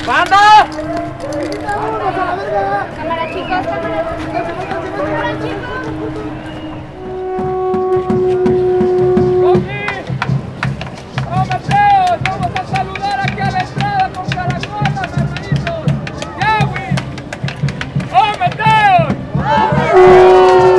¡Banda! Cámara, chicos, cámara. Cámara, chicos. ¡Oh, Mateo! Vamos a saludar aquí a la entrada con caracolas, hermanitos. ¡Yahweh! ¡Oh, Mateo!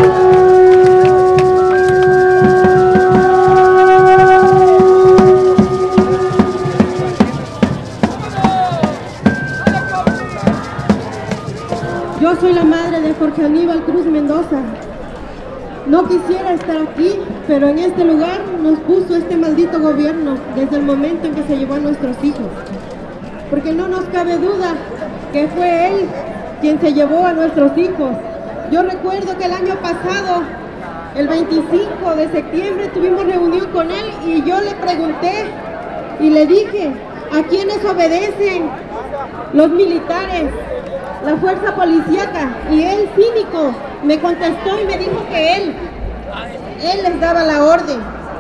Yo soy la madre de Jorge Aníbal Cruz Mendoza. No quisiera estar aquí, pero en este lugar nos puso este maldito gobierno desde el momento en que se llevó a nuestros hijos. Porque no nos cabe duda que fue él quien se llevó a nuestros hijos. Yo recuerdo que el año pasado, el 25 de septiembre, tuvimos reunión con él y yo le pregunté y le dije, ¿a quiénes obedecen los militares? La fuerza policíaca, y él cínico me contestó y me dijo que él les daba la orden.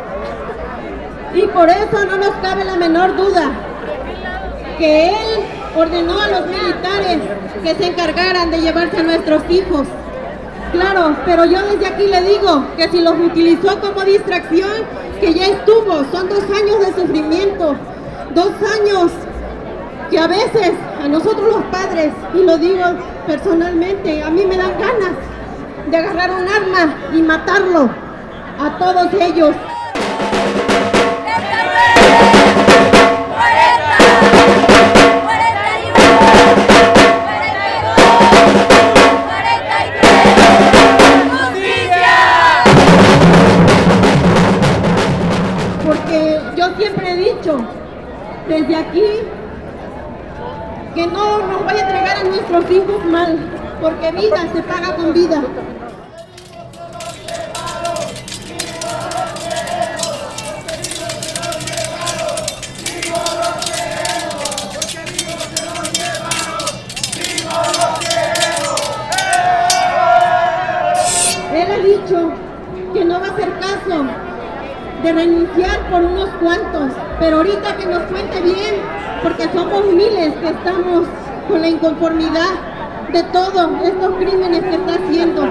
Y por eso no nos cabe la menor duda que él ordenó a los militares que se encargaran de llevarse a nuestros hijos. Claro, pero yo desde aquí le digo que si los utilizó como distracción, que ya estuvo, son 2 años de sufrimiento, 2 años que a veces a nosotros los padres, y lo digo personalmente, a mí me dan ganas de agarrar un arma y matarlo a todos ellos. Porque yo siempre he dicho, desde aquí, que no nos vaya a entregar a nuestros hijos mal, porque vida se paga con vida. Él ha dicho que no va a hacer caso de renunciar por unos cuantos, pero ahorita que nos cuente bien, porque somos miles que estamos con la inconformidad de todos estos crímenes que está haciendo.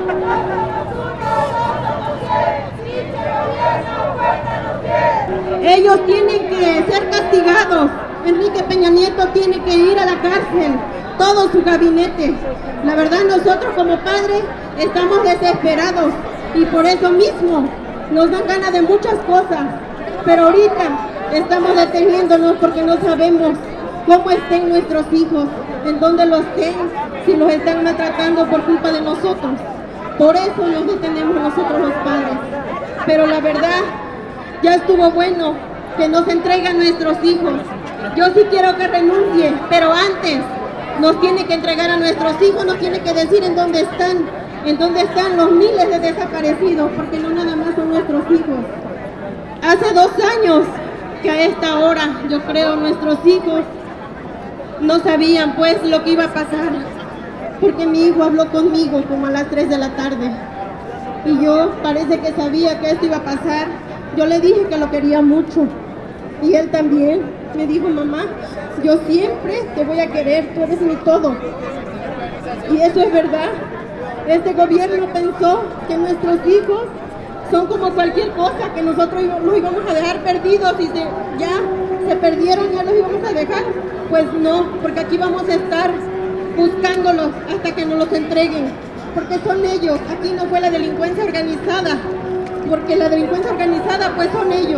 Ellos tienen que ser castigados. Enrique Peña Nieto tiene que ir a la cárcel, todo su gabinete. La verdad, nosotros como padres estamos desesperados y por eso mismo nos dan ganas de muchas cosas, pero ahorita estamos deteniéndonos porque no sabemos cómo estén nuestros hijos, en dónde los estén, si los están maltratando por culpa de nosotros. Por eso nos detenemos nosotros los padres. Pero la verdad, ya estuvo bueno que nos entreguen nuestros hijos. Yo sí quiero que renuncie, pero antes nos tiene que entregar a nuestros hijos, nos tiene que decir en dónde están los miles de desaparecidos, porque no nada más son nuestros hijos. Hace 2 años que a esta hora, yo creo, nuestros hijos no sabían pues lo que iba a pasar, porque mi hijo habló conmigo como a las 3 de la tarde y yo parece que sabía que esto iba a pasar. Yo le dije que lo quería mucho y él también me dijo, mamá, yo siempre te voy a querer, tú eres mi todo. Y eso es verdad. Este gobierno pensó que nuestros hijos son como cualquier cosa, que nosotros los íbamos a dejar perdidos y ya se perdieron, ya los íbamos a dejar. Pues no, porque aquí vamos a estar buscándolos hasta que nos los entreguen, porque son ellos. Aquí no fue la delincuencia organizada, porque la delincuencia organizada pues son ellos.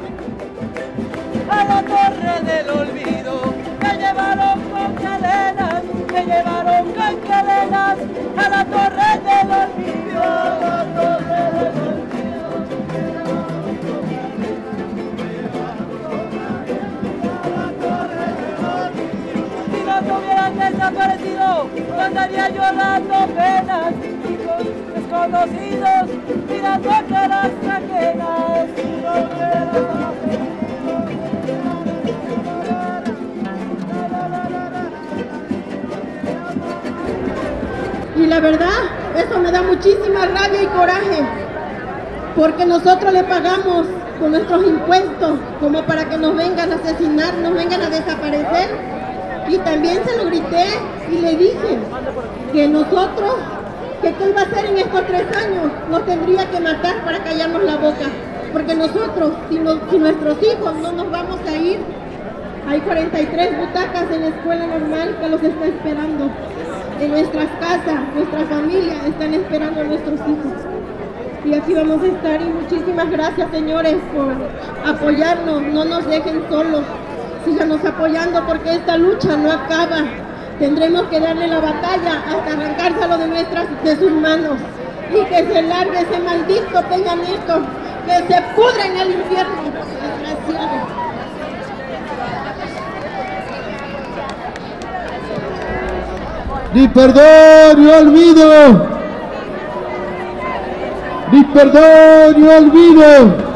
A la torre del olvido me llevaron con cadenas, me llevaron con cadenas, a la torre del olvido, a la torre del olvido. Si no se hubieran desaparecido, no andaría llorando penas, hijos desconocidos, mirando a caras ajenas. Si no hubieran desaparecido. Y la verdad, eso me da muchísima rabia y coraje, porque nosotros le pagamos con nuestros impuestos como para que nos vengan a asesinar, nos vengan a desaparecer. Y también se lo grité y le dije que nosotros, que qué iba a hacer en estos 3 años, nos tendría que matar para callarnos la boca. Porque nosotros, si nuestros hijos no nos vamos a ir, hay 43 butacas en la escuela normal que los está esperando. En nuestras casas, nuestra familia están esperando a nuestros hijos. Y aquí vamos a estar, y muchísimas gracias, señores, por apoyarnos. No nos dejen solos, síganos apoyando porque esta lucha no acaba. Tendremos que darle la batalla hasta arrancárselo de sus manos. Y que se largue ese maldito Peña Nieto, que se pudra en el infierno. Desgraciado. Ni perdón ni olvido. Ni perdón ni olvido.